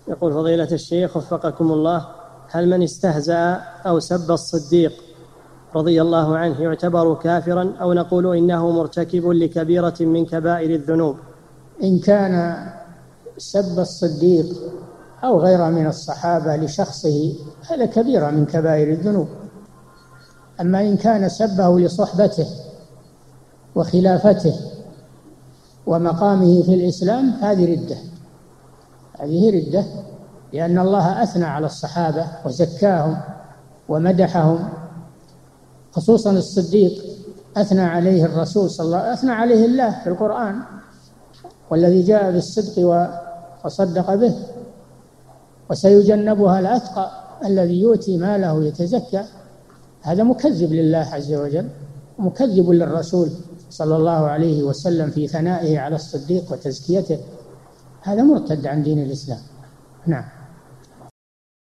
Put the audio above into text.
يقول فضيلة الشيخ وفقكم الله: هل من استهزأ أو سب الصديق رضي الله عنه يعتبر كافرا، أو نقول إنه مرتكب لكبيرة من كبائر الذنوب؟ إن كان سب الصديق أو غيره من الصحابة لشخصه هذا كبيرة من كبائر الذنوب. أما إن كان سبه لصحبته وخلافته ومقامه في الإسلام هذه ردة، هذه ردة، لأن الله أثنى على الصحابة وزكاهم ومدحهم، خصوصا الصديق أثنى عليه الرسول صلى الله عليه وسلم، أثنى عليه الله في القرآن: والذي جاء بالصدق وصدق به وسيجنبها الأتقى الذي يؤتي ماله يتزكى. هذا مكذب لله عز وجل، مكذب للرسول صلى الله عليه وسلم في ثنائه على الصديق وتزكيته، هذا مرتد عن دين الإسلام. نعم.